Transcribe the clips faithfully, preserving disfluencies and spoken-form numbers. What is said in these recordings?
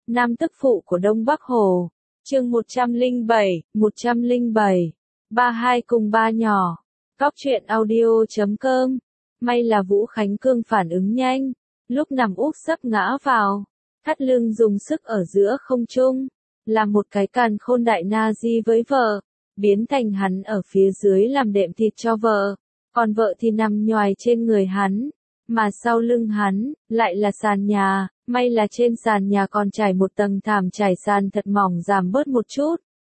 Nam tức phụ của Đông Bắc Hồ. Chương một trăm lẻ bảy, một trăm lẻ bảy. Ba hai cùng ba nhỏ. Góc truyện audio chấm com. May là Vũ Khánh Cương phản ứng nhanh, lúc nằm úp sấp ngã vào, thắt lưng dùng sức ở giữa không trung, làm một cái càn khôn đại na di với vợ, biến thành hắn ở phía dưới làm đệm thịt cho vợ, còn vợ thì nằm nhoài trên người hắn, mà sau lưng hắn lại là sàn nhà, may là trên sàn nhà còn trải một tầng thảm trải sàn thật mỏng giảm bớt một chút.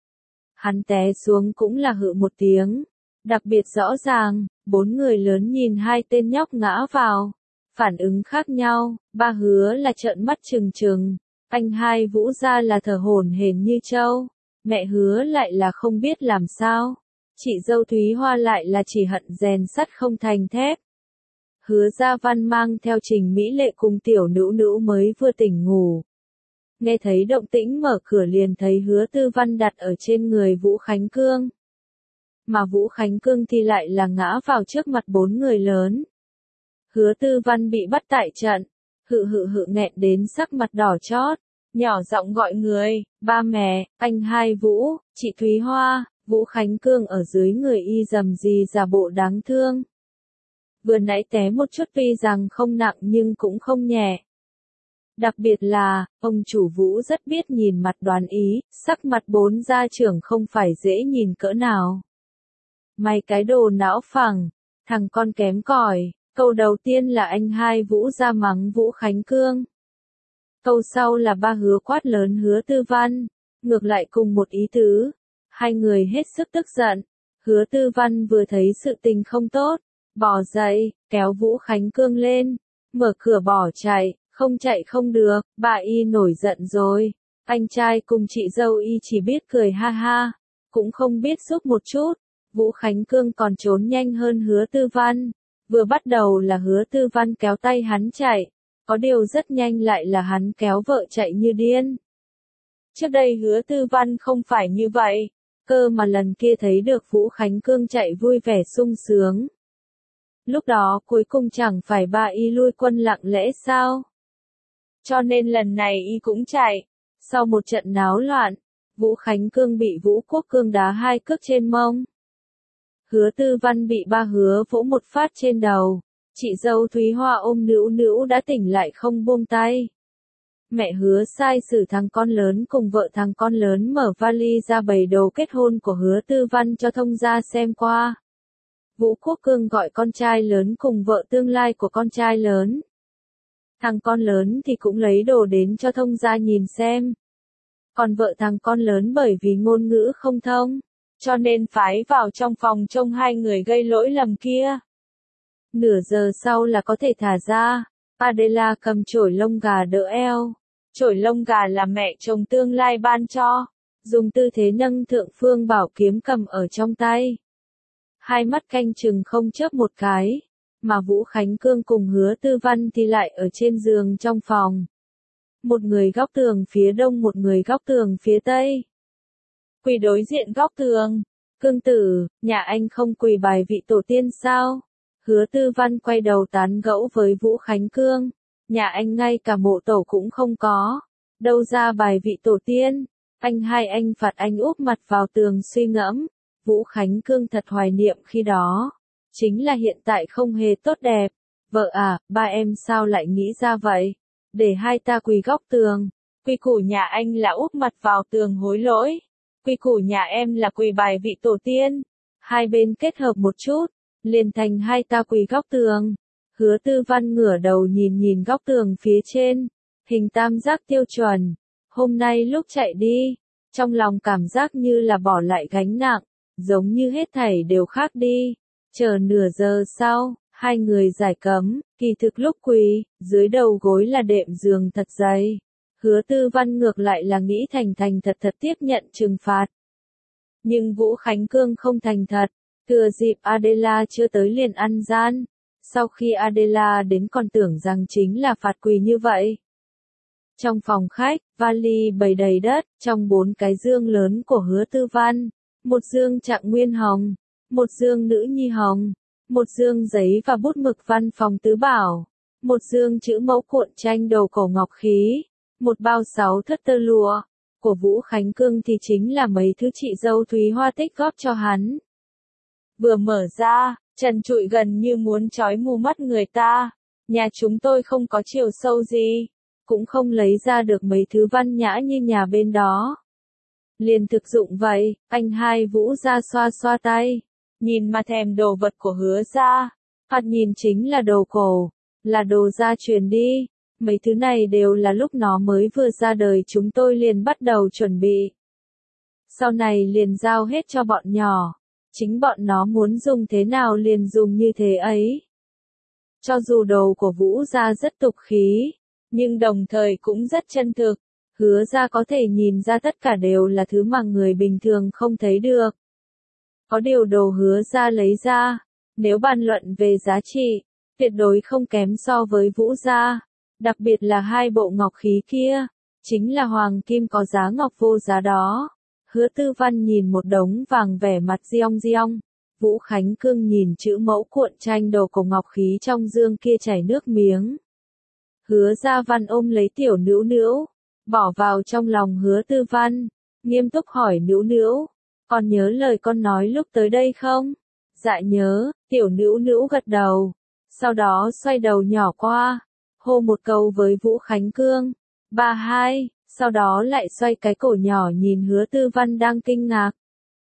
Hắn té xuống cũng là hự một tiếng, đặc biệt rõ ràng, bốn người lớn nhìn hai tên nhóc ngã vào, phản ứng khác nhau, ba Hứa là trợn mắt trừng trừng, anh hai Vũ ra là thở hổn hển như trâu, mẹ Hứa lại là không biết làm sao, chị dâu Thúy Hoa lại là chỉ hận rèn sắt không thành thép. Hứa Gia Văn mang theo Trình Mỹ Lệ cùng tiểu Nữu Nữu mới vừa tỉnh ngủ. Nghe thấy động tĩnh mở cửa liền thấy Hứa Tư Văn đặt ở trên người Vũ Khánh Cương. Mà Vũ Khánh Cương thì lại là ngã vào trước mặt bốn người lớn. Hứa Tư Văn bị bắt tại trận, hự hự hự nghẹn đến sắc mặt đỏ chót, nhỏ giọng gọi người, ba mẹ, anh hai Vũ, chị Thúy Hoa, Vũ Khánh Cương ở dưới người y dầm gì giả bộ đáng thương. Vừa nãy té một chút tuy rằng không nặng nhưng cũng không nhẹ. Đặc biệt là, ông chủ Vũ rất biết nhìn mặt đoán ý, sắc mặt bốn gia trưởng không phải dễ nhìn cỡ nào. Mày cái đồ não phẳng, thằng con kém cỏi, câu đầu tiên là anh hai Vũ ra mắng Vũ Khánh Cương. Câu sau là ba Hứa quát lớn Hứa Tư Văn, ngược lại cùng một ý tứ, hai người hết sức tức giận. Hứa Tư Văn vừa thấy sự tình không tốt, bỏ dậy, kéo Vũ Khánh Cương lên, mở cửa bỏ chạy, không chạy không được, bà y nổi giận rồi, anh trai cùng chị dâu y chỉ biết cười ha ha, cũng không biết giúp một chút. Vũ Khánh Cương còn trốn nhanh hơn Hứa Tư Văn, vừa bắt đầu là Hứa Tư Văn kéo tay hắn chạy, có điều rất nhanh lại là hắn kéo vợ chạy như điên. Trước đây Hứa Tư Văn không phải như vậy, cơ mà lần kia thấy được Vũ Khánh Cương chạy vui vẻ sung sướng. Lúc đó cuối cùng chẳng phải ba y lui quân lặng lẽ sao? Cho nên lần này y cũng chạy. Sau một trận náo loạn, Vũ Khánh Cương bị Vũ Quốc Cương đá hai cước trên mông. Hứa Tư Văn bị ba Hứa vỗ một phát trên đầu. Chị dâu Thúy Hoa ôm Nữu Nữu đã tỉnh lại không buông tay. Mẹ Hứa sai sử thằng con lớn cùng vợ thằng con lớn mở vali ra bày đồ kết hôn của Hứa Tư Văn cho thông gia xem qua. Vũ Quốc Cương gọi con trai lớn cùng vợ tương lai của con trai lớn. Thằng con lớn thì cũng lấy đồ đến cho thông gia nhìn xem. Còn vợ thằng con lớn bởi vì ngôn ngữ không thông, cho nên phái vào trong phòng trông hai người gây lỗi lầm kia. Nửa giờ sau là có thể thả ra, Adela cầm chổi lông gà đỡ eo. Chổi lông gà là mẹ chồng tương lai ban cho, dùng tư thế nâng thượng phương bảo kiếm cầm ở trong tay. Hai mắt canh chừng không chớp một cái, mà Vũ Khánh Cương cùng Hứa Tư Văn thì lại ở trên giường trong phòng. Một người góc tường phía đông một người góc tường phía tây. Quỳ đối diện góc tường, Cương tử, nhà anh không quỳ bài vị tổ tiên sao? Hứa Tư Văn quay đầu tán gẫu với Vũ Khánh Cương, nhà anh ngay cả mộ tổ cũng không có, đâu ra bài vị tổ tiên, anh hai anh phạt anh úp mặt vào tường suy ngẫm. Vũ Khánh Cương thật hoài niệm khi đó, chính là hiện tại không hề tốt đẹp. Vợ à, ba em sao lại nghĩ ra vậy? Để hai ta quỳ góc tường. Quy củ nhà anh là úp mặt vào tường hối lỗi. Quy củ nhà em là quỳ bài vị tổ tiên. Hai bên kết hợp một chút, liền thành hai ta quỳ góc tường. Hứa Tư Văn ngửa đầu nhìn nhìn góc tường phía trên, hình tam giác tiêu chuẩn. Hôm nay lúc chạy đi, trong lòng cảm giác như là bỏ lại gánh nặng, giống như hết thảy đều khác đi. Chờ nửa giờ sau, hai người giải cấm, kỳ thực lúc quỳ, dưới đầu gối là đệm giường thật dày. Hứa Tư Văn ngược lại là nghĩ thành thành thật thật tiếp nhận trừng phạt. Nhưng Vũ Khánh Cương không thành thật, thừa dịp Adela chưa tới liền ăn gian. Sau khi Adela đến còn tưởng rằng chính là phạt quỳ như vậy. Trong phòng khách, vali bày đầy đất, trong bốn cái dương lớn của Hứa Tư Văn. Một dương Trạng Nguyên Hồng, một dương Nữ Nhi Hồng, một dương giấy và bút mực văn phòng tứ bảo, một dương chữ mẫu cuộn tranh đầu cổ ngọc khí, một bao sáu thất tơ lụa. Của Vũ Khánh Cương thì chính là mấy thứ chị dâu Thúy Hoa tích góp cho hắn. Vừa mở ra, trần trụi gần như muốn chói mù mắt người ta. Nhà chúng tôi không có chiều sâu gì, cũng không lấy ra được mấy thứ văn nhã như nhà bên đó. Liền thực dụng vậy, anh hai Vũ ra xoa xoa tay, nhìn mà thèm đồ vật của Hứa ra, hoặc nhìn chính là đồ cổ, là đồ gia truyền đi. Mấy thứ này đều là lúc nó mới vừa ra đời chúng tôi liền bắt đầu chuẩn bị. Sau này liền giao hết cho bọn nhỏ, chính bọn nó muốn dùng thế nào liền dùng như thế ấy. Cho dù đồ của Vũ gia rất tục khí, nhưng đồng thời cũng rất chân thực. Hứa ra có thể nhìn ra tất cả đều là thứ mà người bình thường không thấy được. Có điều đồ Hứa ra lấy ra, nếu bàn luận về giá trị, tuyệt đối không kém so với Vũ gia. Đặc biệt là hai bộ ngọc khí kia, chính là hoàng kim có giá ngọc vô giá đó. Hứa Tư Văn nhìn một đống vàng vẻ mặt diong diong. Vũ Khánh Cương nhìn chữ mẫu cuộn tranh đồ cổ ngọc khí trong dương kia chảy nước miếng. Hứa Gia Văn ôm lấy tiểu Nữu Nữu, bỏ vào trong lòng Hứa Tư Văn, nghiêm túc hỏi Nữu Nữu, con nhớ lời con nói lúc tới đây không? Dạ nhớ, tiểu Nữu Nữu gật đầu, sau đó xoay đầu nhỏ qua, hô một câu với Vũ Khánh Cương, ba hai, sau đó lại xoay cái cổ nhỏ nhìn Hứa Tư Văn đang kinh ngạc.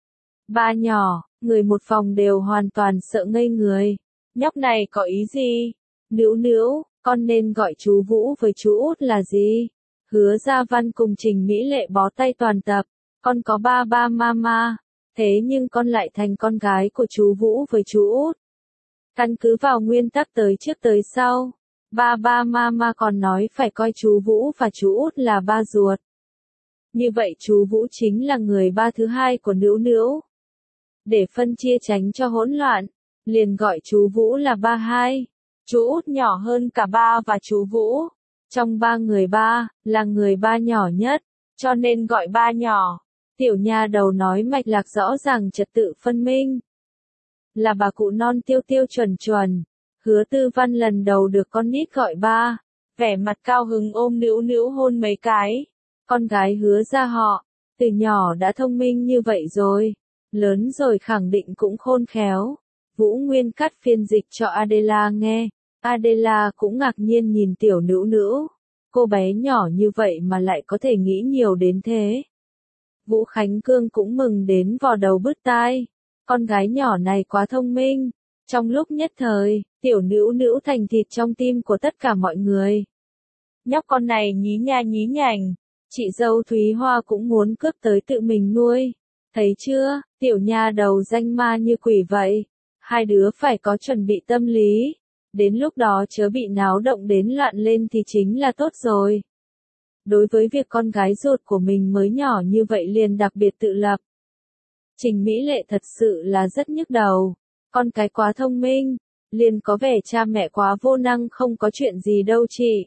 Ba nhỏ, người một phòng đều hoàn toàn sợ ngây người, nhóc này có ý gì? Nữu Nữu, con nên gọi chú Vũ với chú Út là gì? Hứa Gia Văn cùng Trình Mỹ Lệ bó tay toàn tập, con có ba ba mama, thế nhưng con lại thành con gái của chú Vũ với chú Út. Căn cứ vào nguyên tắc tới trước tới sau, ba ba mama còn nói phải coi chú Vũ và chú Út là ba ruột. Như vậy chú Vũ chính là người ba thứ hai của Nữu Nữu. Để phân chia tránh cho hỗn loạn, liền gọi chú Vũ là ba hai. Chú Út nhỏ hơn cả ba và chú Vũ. Trong ba người ba, là người ba nhỏ nhất, cho nên gọi ba nhỏ. Tiểu nha đầu nói mạch lạc rõ ràng trật tự phân minh. Là bà cụ non tiêu tiêu chuẩn chuẩn. Hứa Tư Văn lần đầu được con nít gọi ba, vẻ mặt cao hứng ôm Nữu Nữu hôn mấy cái. Con gái Hứa ra họ, từ nhỏ đã thông minh như vậy rồi, lớn rồi khẳng định cũng khôn khéo. Vũ Nguyên cắt phiên dịch cho Adela nghe, Adela cũng ngạc nhiên nhìn tiểu Nữu Nữu, cô bé nhỏ như vậy mà lại có thể nghĩ nhiều đến thế. Vũ Khánh Cương cũng mừng đến vò đầu bứt tai, con gái nhỏ này quá thông minh. Trong lúc nhất thời, tiểu Nữu Nữu thành thịt trong tim của tất cả mọi người. Nhóc con này nhí nha nhí nhảnh, chị dâu Thúy Hoa cũng muốn cướp tới tự mình nuôi. Thấy chưa, tiểu nha đầu danh ma như quỷ vậy. Hai đứa phải có chuẩn bị tâm lý. Đến lúc đó chớ bị náo động đến loạn lên thì chính là tốt rồi. Đối với việc con gái ruột của mình mới nhỏ như vậy liền đặc biệt tự lập. Trình Mỹ Lệ thật sự là rất nhức đầu. Con cái quá thông minh, liền có vẻ cha mẹ quá vô năng không có chuyện gì đâu chị.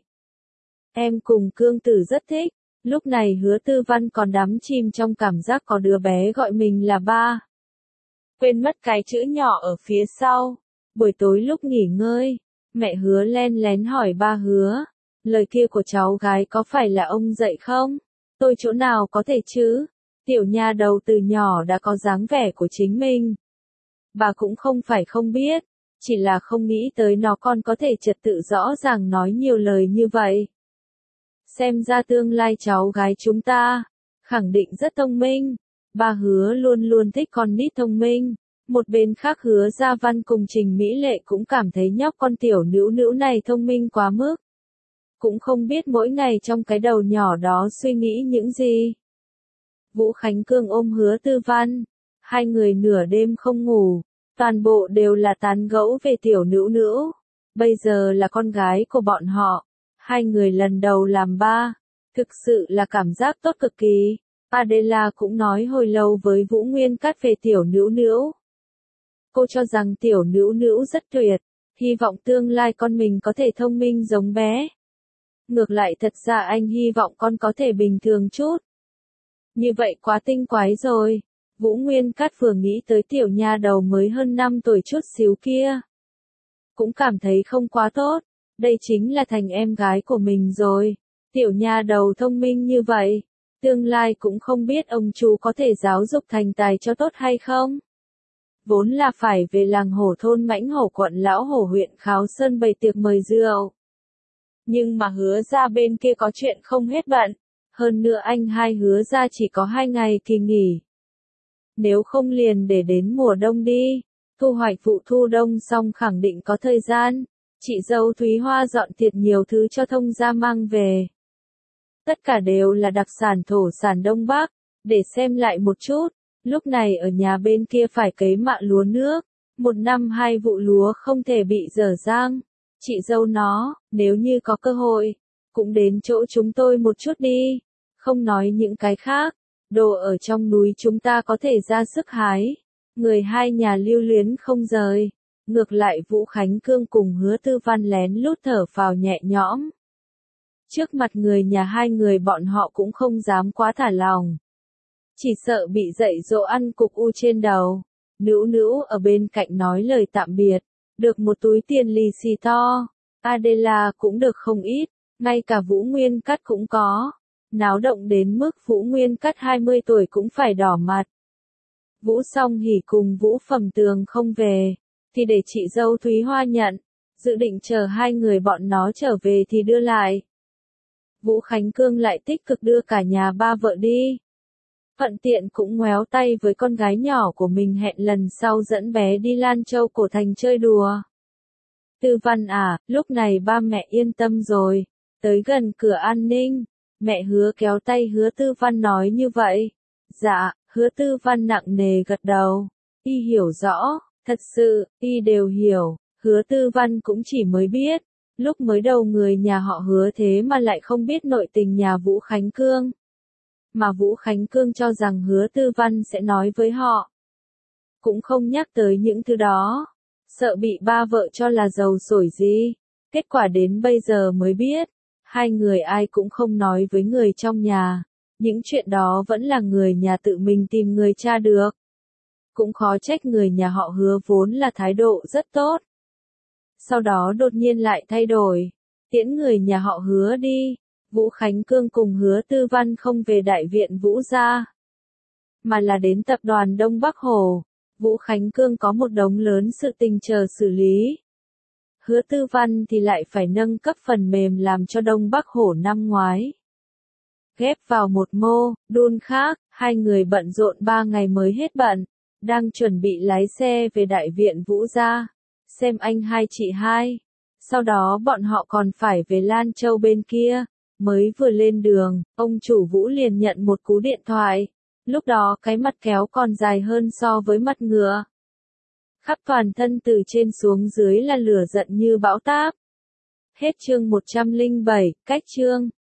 Em cùng Cương Tử rất thích. Lúc này Hứa Tư Văn còn đắm chìm trong cảm giác có đứa bé gọi mình là ba. Quên mất cái chữ nhỏ ở phía sau. Buổi tối lúc nghỉ ngơi, mẹ Hứa len lén hỏi ba Hứa, lời kia của cháu gái có phải là ông dạy không? Tôi chỗ nào có thể chứ? Tiểu nha đầu từ nhỏ đã có dáng vẻ của chính mình. Bà cũng không phải không biết, chỉ là không nghĩ tới nó còn có thể trật tự rõ ràng nói nhiều lời như vậy. Xem ra tương lai cháu gái chúng ta, khẳng định rất thông minh. Ba Hứa luôn luôn thích con nít thông minh. Một bên khác Hứa Gia Văn cùng Trình Mỹ Lệ cũng cảm thấy nhóc con tiểu Nữu Nữu này thông minh quá mức. Cũng không biết mỗi ngày trong cái đầu nhỏ đó suy nghĩ những gì. Vũ Khánh Cương ôm Hứa Tư Văn. Hai người nửa đêm không ngủ. Toàn bộ đều là tán gẫu về tiểu Nữu Nữu. Bây giờ là con gái của bọn họ. Hai người lần đầu làm ba. Thực sự là cảm giác tốt cực kỳ. Adela cũng nói hồi lâu với Vũ Nguyên Cát về tiểu Nữu Nữu. Cô cho rằng tiểu Nữu Nữu rất tuyệt. Hy vọng tương lai con mình có thể thông minh giống bé. Ngược lại thật ra anh hy vọng con có thể bình thường chút. Như vậy quá tinh quái rồi. Vũ Nguyên Cát vừa nghĩ tới tiểu nha đầu mới hơn năm tuổi chút xíu kia. Cũng cảm thấy không quá tốt. Đây chính là thành em gái của mình rồi. Tiểu nha đầu thông minh như vậy, tương lai cũng không biết ông chú có thể giáo dục thành tài cho tốt hay không. Vốn là phải về làng hổ thôn Mãnh Hổ quận Lão Hổ huyện Kháo Sơn bày tiệc mời rượu. Nhưng mà Hứa ra bên kia có chuyện không hết bận, hơn nữa anh hai Hứa ra chỉ có hai ngày kỳ nghỉ. Nếu không liền để đến mùa đông đi, thu hoạch vụ thu đông xong khẳng định có thời gian. Chị dâu Thúy Hoa dọn tiệc nhiều thứ cho thông gia mang về. Tất cả đều là đặc sản thổ sản Đông Bắc, để xem lại một chút. Lúc này ở nhà bên kia phải cấy mạ lúa nước, một năm hai vụ lúa không thể bị dở dang. Chị dâu nó, nếu như có cơ hội, cũng đến chỗ chúng tôi một chút đi, không nói những cái khác, đồ ở trong núi chúng ta có thể ra sức hái. Người hai nhà lưu luyến không rời, ngược lại Vũ Khánh Cương cùng Hứa Tư Văn lén lút thở phào nhẹ nhõm. Trước mặt người nhà hai người bọn họ cũng không dám quá thả lòng. Chỉ sợ bị dạy dỗ ăn cục u trên đầu. Nữu Nữu ở bên cạnh nói lời tạm biệt, được một túi tiền lì xì to. Adela cũng được không ít, ngay cả Vũ Nguyên Cát cũng có. Náo động đến mức Vũ Nguyên Cát hai mươi tuổi cũng phải đỏ mặt. Vũ Song Hỉ cùng Vũ Phẩm Tường không về, thì để chị dâu Thúy Hoa nhận, dự định chờ hai người bọn nó trở về thì đưa lại. Vũ Khánh Cương lại tích cực đưa cả nhà ba vợ đi. Thuận tiện cũng ngoéo tay với con gái nhỏ của mình hẹn lần sau dẫn bé đi Lan Châu Cổ Thành chơi đùa. Tư Văn à, lúc này ba mẹ yên tâm rồi, tới gần cửa an ninh, mẹ Hứa kéo tay Hứa Tư Văn nói như vậy. Dạ, Hứa Tư Văn nặng nề gật đầu, y hiểu rõ, thật sự, y đều hiểu, Hứa Tư Văn cũng chỉ mới biết, lúc mới đầu người nhà họ Hứa thế mà lại không biết nội tình nhà Vũ Khánh Cương. Mà Vũ Khánh Cương cho rằng Hứa Tư Văn sẽ nói với họ. Cũng không nhắc tới những thứ đó, sợ bị ba vợ cho là giàu sổi gì. Kết quả đến bây giờ mới biết, hai người ai cũng không nói với người trong nhà. Những chuyện đó vẫn là người nhà tự mình tìm người tra được. Cũng khó trách người nhà họ Hứa vốn là thái độ rất tốt. Sau đó đột nhiên lại thay đổi, tiễn người nhà họ Hứa đi. Vũ Khánh Cương cùng Hứa Tư Văn không về đại viện Vũ gia, mà là đến tập đoàn Đông Bắc Hồ. Vũ Khánh Cương có một đống lớn sự tình chờ xử lý. Hứa Tư Văn thì lại phải nâng cấp phần mềm làm cho Đông Bắc Hồ năm ngoái. Ghép vào một mô, đun khác, hai người bận rộn ba ngày mới hết bận, đang chuẩn bị lái xe về đại viện Vũ gia, xem anh hai chị hai. Sau đó bọn họ còn phải về Lan Châu bên kia. Mới vừa lên đường, ông chủ Vũ liền nhận một cú điện thoại. Lúc đó cái mặt kéo còn dài hơn so với mặt ngựa. Khắp toàn thân từ trên xuống dưới là lửa giận như bão táp. Hết chương một trăm lẻ bảy, cách chương.